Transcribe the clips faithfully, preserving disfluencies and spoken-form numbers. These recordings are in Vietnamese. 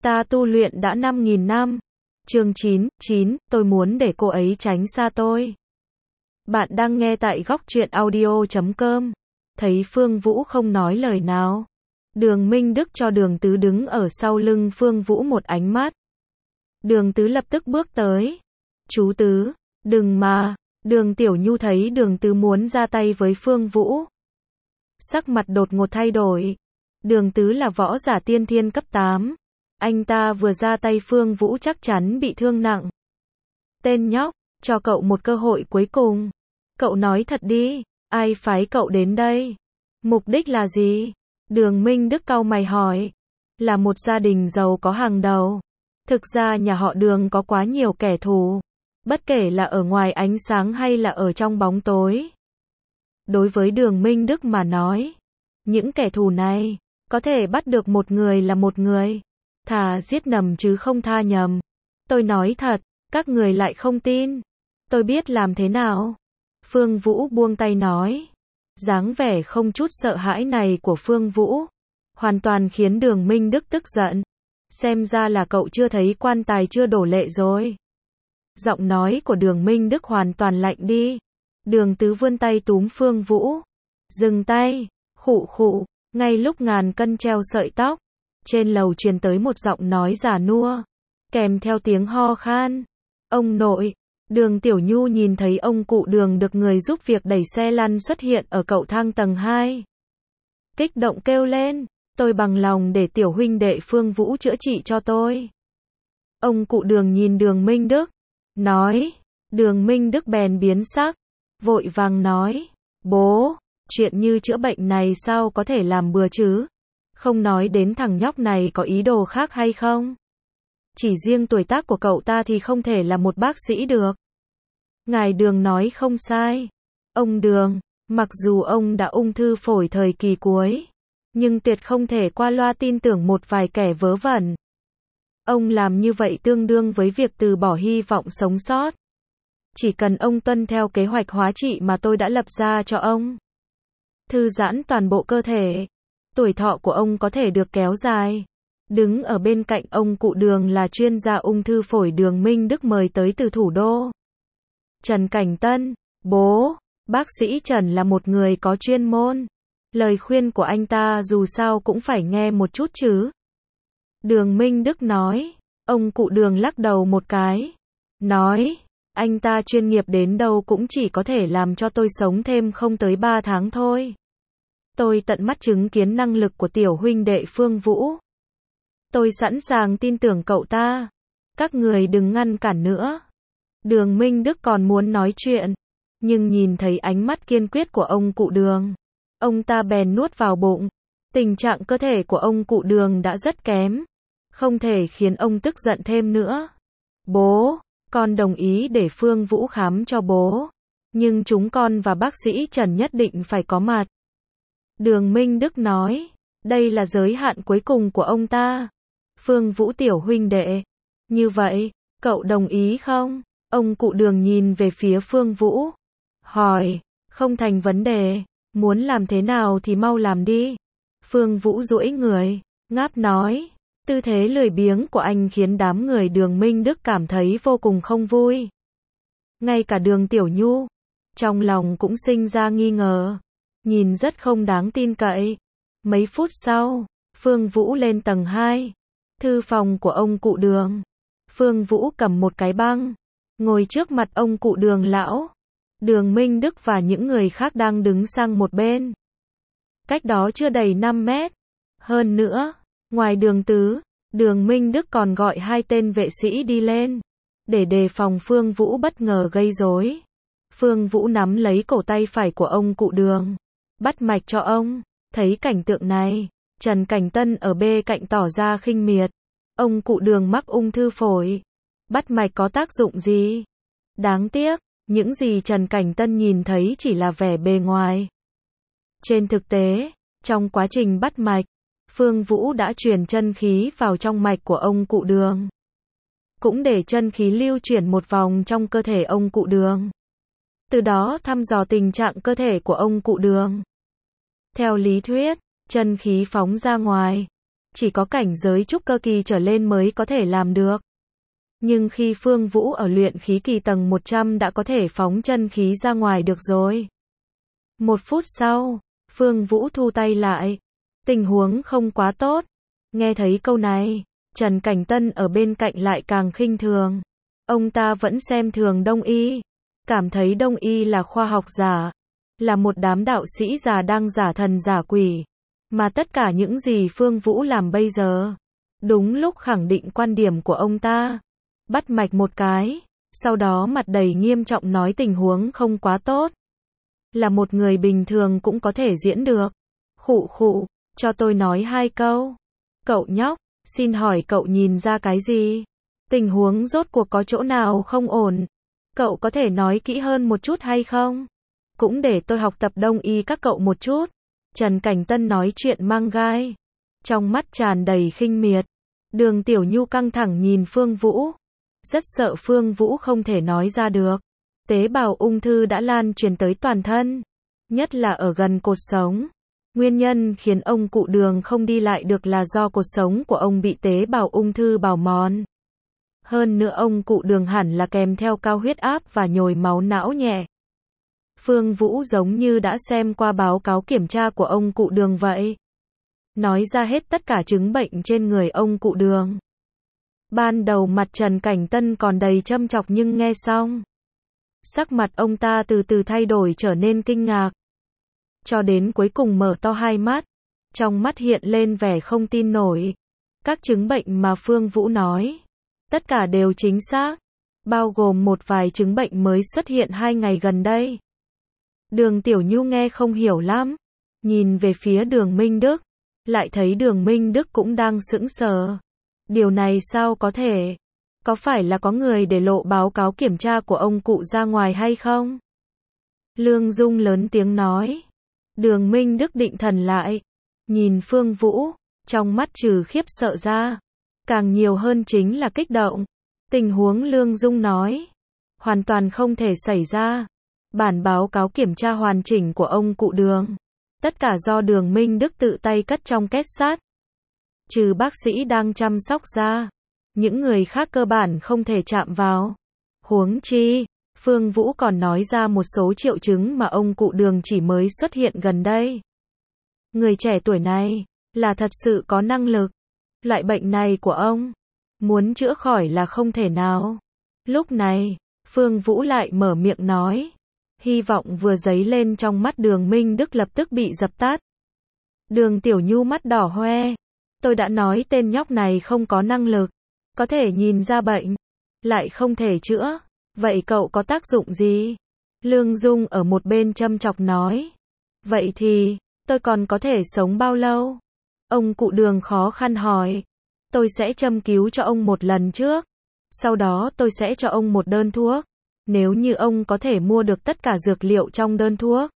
Ta tu luyện đã năm nghìn năm. Chương chín, chín, tôi muốn để cô ấy tránh xa tôi. Bạn đang nghe tại góc truyện audio chấm com. Thấy Phương Vũ không nói lời nào. Đường Minh Đức cho Đường Tứ đứng ở sau lưng Phương Vũ một ánh mắt. Đường Tứ lập tức bước tới. Chú Tứ, đừng mà. Đường Tiểu Nhu thấy Đường Tứ muốn ra tay với Phương Vũ. Sắc mặt đột ngột thay đổi. Đường Tứ là võ giả tiên thiên cấp tám. Anh ta vừa ra tay Phương Vũ chắc chắn bị thương nặng. Tên nhóc, cho cậu một cơ hội cuối cùng. Cậu nói thật đi, ai phái cậu đến đây? Mục đích là gì? Đường Minh Đức cau mày hỏi. Là một gia đình giàu có hàng đầu. Thực ra nhà họ Đường có quá nhiều kẻ thù. Bất kể là ở ngoài ánh sáng hay là ở trong bóng tối. Đối với Đường Minh Đức mà nói, những kẻ thù này, có thể bắt được một người là một người. Thà giết nhầm chứ không tha nhầm. Tôi nói thật, các người lại không tin. Tôi biết làm thế nào. Phương Vũ buông tay nói. Dáng vẻ không chút sợ hãi này của Phương Vũ, hoàn toàn khiến Đường Minh Đức tức giận. Xem ra là cậu chưa thấy quan tài chưa đổ lệ rồi. Giọng nói của Đường Minh Đức hoàn toàn lạnh đi. Đường Tứ vươn tay túm Phương Vũ. Dừng tay, khụ khụ, ngay lúc ngàn cân treo sợi tóc. Trên lầu truyền tới một giọng nói già nua, kèm theo tiếng ho khan. Ông nội, Đường Tiểu Nhu nhìn thấy ông cụ Đường được người giúp việc đẩy xe lăn xuất hiện ở cầu thang tầng hai. Kích động kêu lên, tôi bằng lòng để tiểu huynh đệ Phương Vũ chữa trị cho tôi. Ông cụ Đường nhìn Đường Minh Đức, nói. Đường Minh Đức bèn biến sắc, vội vàng nói. Bố, chuyện như chữa bệnh này sao có thể làm bừa chứ? Không nói đến thằng nhóc này có ý đồ khác hay không? Chỉ riêng tuổi tác của cậu ta thì không thể là một bác sĩ được. Ngài Đường nói không sai. Ông Đường, mặc dù ông đã ung thư phổi thời kỳ cuối, nhưng tuyệt không thể qua loa tin tưởng một vài kẻ vớ vẩn. Ông làm như vậy tương đương với việc từ bỏ hy vọng sống sót. Chỉ cần ông tuân theo kế hoạch hóa trị mà tôi đã lập ra cho ông, thư giãn toàn bộ cơ thể, tuổi thọ của ông có thể được kéo dài. Đứng ở bên cạnh ông cụ Đường là chuyên gia ung thư phổi Đường Minh Đức mời tới từ thủ đô. Trần Cảnh Tân, bố, bác sĩ Trần là một người có chuyên môn. Lời khuyên của anh ta dù sao cũng phải nghe một chút chứ. Đường Minh Đức nói. Ông cụ Đường lắc đầu một cái. Nói, anh ta chuyên nghiệp đến đâu cũng chỉ có thể làm cho tôi sống thêm không tới ba tháng thôi. Tôi tận mắt chứng kiến năng lực của tiểu huynh đệ Phương Vũ. Tôi sẵn sàng tin tưởng cậu ta. Các người đừng ngăn cản nữa. Đường Minh Đức còn muốn nói chuyện, nhưng nhìn thấy ánh mắt kiên quyết của ông cụ Đường, ông ta bèn nuốt vào bụng. Tình trạng cơ thể của ông cụ Đường đã rất kém, không thể khiến ông tức giận thêm nữa. Bố, con đồng ý để Phương Vũ khám cho bố, nhưng chúng con và bác sĩ Trần nhất định phải có mặt. Đường Minh Đức nói, đây là giới hạn cuối cùng của ông ta. Phương Vũ tiểu huynh đệ, như vậy, cậu đồng ý không? Ông cụ Đường nhìn về phía Phương Vũ, hỏi, không thành vấn đề, muốn làm thế nào thì mau làm đi. Phương Vũ duỗi người, ngáp nói, tư thế lười biếng của anh khiến đám người Đường Minh Đức cảm thấy vô cùng không vui. Ngay cả Đường Tiểu Nhu, trong lòng cũng sinh ra nghi ngờ, nhìn rất không đáng tin cậy. Mấy phút sau, Phương Vũ lên tầng hai, thư phòng của ông cụ Đường. Phương Vũ cầm một cái băng, ngồi trước mặt ông cụ Đường lão. Đường Minh Đức và những người khác đang đứng sang một bên. Cách đó chưa đầy năm mét. Hơn nữa, ngoài Đường Tứ, Đường Minh Đức còn gọi hai tên vệ sĩ đi lên, để đề phòng Phương Vũ bất ngờ gây rối. Phương Vũ nắm lấy cổ tay phải của ông cụ Đường, bắt mạch cho ông. Thấy cảnh tượng này, Trần Cảnh Tân ở bên cạnh tỏ ra khinh miệt. Ông cụ Đường mắc ung thư phổi, bắt mạch có tác dụng gì? Đáng tiếc, những gì Trần Cảnh Tân nhìn thấy chỉ là vẻ bề ngoài. Trên thực tế, trong quá trình bắt mạch, Phương Vũ đã truyền chân khí vào trong mạch của ông cụ Đường, cũng để chân khí lưu chuyển một vòng trong cơ thể ông cụ Đường, từ đó thăm dò tình trạng cơ thể của ông cụ Đường. Theo lý thuyết, chân khí phóng ra ngoài, chỉ có cảnh giới trúc cơ kỳ trở lên mới có thể làm được. Nhưng khi Phương Vũ ở luyện khí kỳ tầng một trăm đã có thể phóng chân khí ra ngoài được rồi. Một phút sau, Phương Vũ thu tay lại. Tình huống không quá tốt. Nghe thấy câu này, Trần Cảnh Tân ở bên cạnh lại càng khinh thường. Ông ta vẫn xem thường Đông y, cảm thấy Đông y là khoa học giả, là một đám đạo sĩ già đang giả thần giả quỷ. Mà tất cả những gì Phương Vũ làm bây giờ, đúng lúc khẳng định quan điểm của ông ta. Bắt mạch một cái, sau đó mặt đầy nghiêm trọng nói tình huống không quá tốt. Là một người bình thường cũng có thể diễn được. Khụ khụ, cho tôi nói hai câu. Cậu nhóc, xin hỏi cậu nhìn ra cái gì? Tình huống rốt cuộc có chỗ nào không ổn? Cậu có thể nói kỹ hơn một chút hay không? Cũng để tôi học tập Đông y các cậu một chút. Trần Cảnh Tân nói chuyện mang gai, trong mắt tràn đầy khinh miệt. Đường Tiểu Nhu căng thẳng nhìn Phương Vũ, rất sợ Phương Vũ không thể nói ra được. Tế bào ung thư đã lan truyền tới toàn thân, nhất là ở gần cột sống. Nguyên nhân khiến ông cụ Đường không đi lại được là do cột sống của ông bị tế bào ung thư bào mòn. Hơn nữa ông cụ Đường hẳn là kèm theo cao huyết áp và nhồi máu não nhẹ. Phương Vũ giống như đã xem qua báo cáo kiểm tra của ông cụ Đường vậy. Nói ra hết tất cả chứng bệnh trên người ông cụ Đường. Ban đầu mặt Trần Cảnh Tân còn đầy châm chọc nhưng nghe xong, sắc mặt ông ta từ từ thay đổi trở nên kinh ngạc. Cho đến cuối cùng mở to hai mắt, trong mắt hiện lên vẻ không tin nổi. Các chứng bệnh mà Phương Vũ nói, tất cả đều chính xác, bao gồm một vài chứng bệnh mới xuất hiện hai ngày gần đây. Đường Tiểu Nhu nghe không hiểu lắm, nhìn về phía Đường Minh Đức, lại thấy Đường Minh Đức cũng đang sững sờ. Điều này sao có thể? Có phải là có người để lộ báo cáo kiểm tra của ông cụ ra ngoài hay không? Lương Dung lớn tiếng nói. Đường Minh Đức định thần lại, nhìn Phương Vũ, trong mắt trừ khiếp sợ ra, càng nhiều hơn chính là kích động. Tình huống Lương Dung nói, hoàn toàn không thể xảy ra. Bản báo cáo kiểm tra hoàn chỉnh của ông cụ Đường, tất cả do Đường Minh Đức tự tay cất trong két sắt. Trừ bác sĩ đang chăm sóc ra, những người khác cơ bản không thể chạm vào. Huống chi, Phương Vũ còn nói ra một số triệu chứng mà ông cụ Đường chỉ mới xuất hiện gần đây. Người trẻ tuổi này, là thật sự có năng lực. Loại bệnh này của ông, muốn chữa khỏi là không thể nào. Lúc này, Phương Vũ lại mở miệng nói. Hy vọng vừa dấy lên trong mắt Đường Minh Đức lập tức bị dập tắt. Đường Tiểu Nhu mắt đỏ hoe. Tôi đã nói tên nhóc này không có năng lực, có thể nhìn ra bệnh, lại không thể chữa. Vậy cậu có tác dụng gì? Lương Dung ở một bên châm chọc nói. Vậy thì, tôi còn có thể sống bao lâu? Ông cụ Đường khó khăn hỏi. Tôi sẽ châm cứu cho ông một lần trước. Sau đó tôi sẽ cho ông một đơn thuốc. Nếu như ông có thể mua được tất cả dược liệu trong đơn thuốc.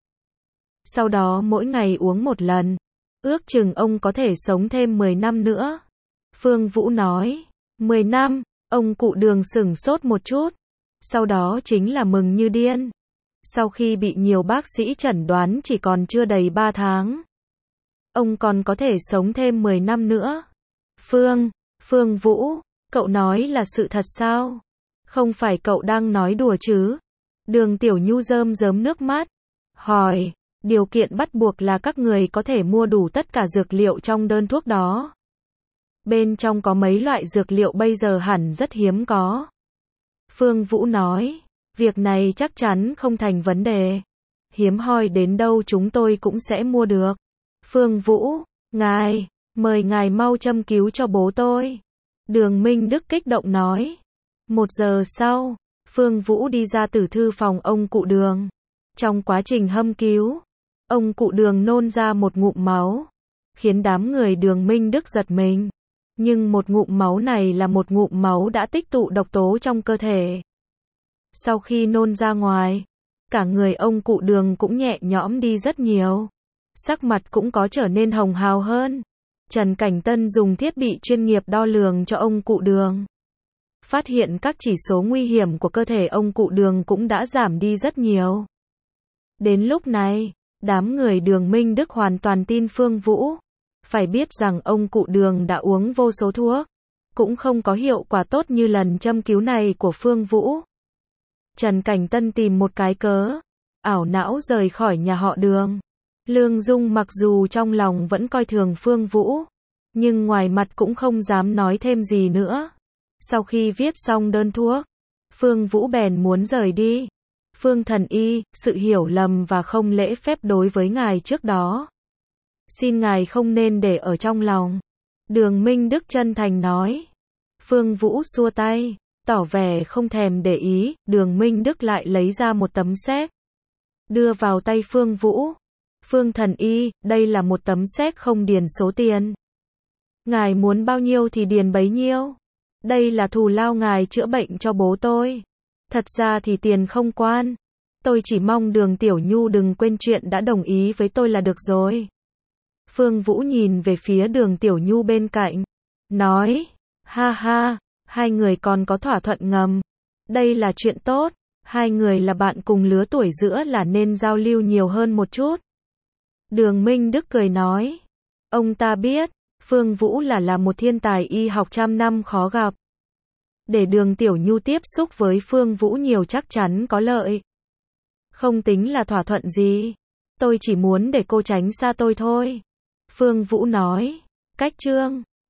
Sau đó mỗi ngày uống một lần. Ước chừng ông có thể sống thêm mười năm nữa. Phương Vũ nói. mười năm, ông cụ Đường sửng sốt một chút. Sau đó chính là mừng như điên. Sau khi bị nhiều bác sĩ chẩn đoán chỉ còn chưa đầy ba tháng. Ông còn có thể sống thêm mười năm nữa. Phương, Phương Vũ, cậu nói là sự thật sao? Không phải cậu đang nói đùa chứ? Đường Tiểu Nhu rơm rớm nước mắt. Hỏi, điều kiện bắt buộc là các người có thể mua đủ tất cả dược liệu trong đơn thuốc đó. Bên trong có mấy loại dược liệu bây giờ hẳn rất hiếm có. Phương Vũ nói, việc này chắc chắn không thành vấn đề. Hiếm hoi đến đâu chúng tôi cũng sẽ mua được. Phương Vũ, ngài, mời ngài mau châm cứu cho bố tôi. Đường Minh Đức kích động nói. Một giờ sau, Phương Vũ đi ra từ thư phòng ông cụ Đường. Trong quá trình hâm cứu, ông cụ Đường nôn ra một ngụm máu, khiến đám người Đường Minh Đức giật mình. Nhưng một ngụm máu này là một ngụm máu đã tích tụ độc tố trong cơ thể. Sau khi nôn ra ngoài, cả người ông cụ Đường cũng nhẹ nhõm đi rất nhiều. Sắc mặt cũng có trở nên hồng hào hơn. Trần Cảnh Tân dùng thiết bị chuyên nghiệp đo lường cho ông cụ Đường. Phát hiện các chỉ số nguy hiểm của cơ thể ông cụ Đường cũng đã giảm đi rất nhiều. Đến lúc này, đám người Đường Minh Đức hoàn toàn tin Phương Vũ. Phải biết rằng ông cụ Đường đã uống vô số thuốc, cũng không có hiệu quả tốt như lần châm cứu này của Phương Vũ. Trần Cảnh Tân tìm một cái cớ, ảo não rời khỏi nhà họ Đường. Lương Dung mặc dù trong lòng vẫn coi thường Phương Vũ, nhưng ngoài mặt cũng không dám nói thêm gì nữa. Sau khi viết xong đơn thuốc, Phương Vũ bèn muốn rời đi. Phương thần y, sự hiểu lầm và không lễ phép đối với ngài trước đó, xin ngài không nên để ở trong lòng. Đường Minh Đức chân thành nói. Phương Vũ xua tay, tỏ vẻ không thèm để ý. Đường Minh Đức lại lấy ra một tấm séc, đưa vào tay Phương Vũ. Phương thần y, đây là một tấm séc không điền số tiền. Ngài muốn bao nhiêu thì điền bấy nhiêu. Đây là thù lao ngài chữa bệnh cho bố tôi. Thật ra thì tiền không quan. Tôi chỉ mong Đường Tiểu Nhu đừng quên chuyện đã đồng ý với tôi là được rồi. Phương Vũ nhìn về phía Đường Tiểu Nhu bên cạnh, nói, ha ha, hai người còn có thỏa thuận ngầm. Đây là chuyện tốt, hai người là bạn cùng lứa tuổi giữa là nên giao lưu nhiều hơn một chút. Đường Minh Đức cười nói, ông ta biết, Phương Vũ là là một thiên tài y học trăm năm khó gặp. Để Đường Tiểu Nhu tiếp xúc với Phương Vũ nhiều chắc chắn có lợi. Không tính là thỏa thuận gì, tôi chỉ muốn để cô tránh xa tôi thôi. Phương Vũ nói, cách chương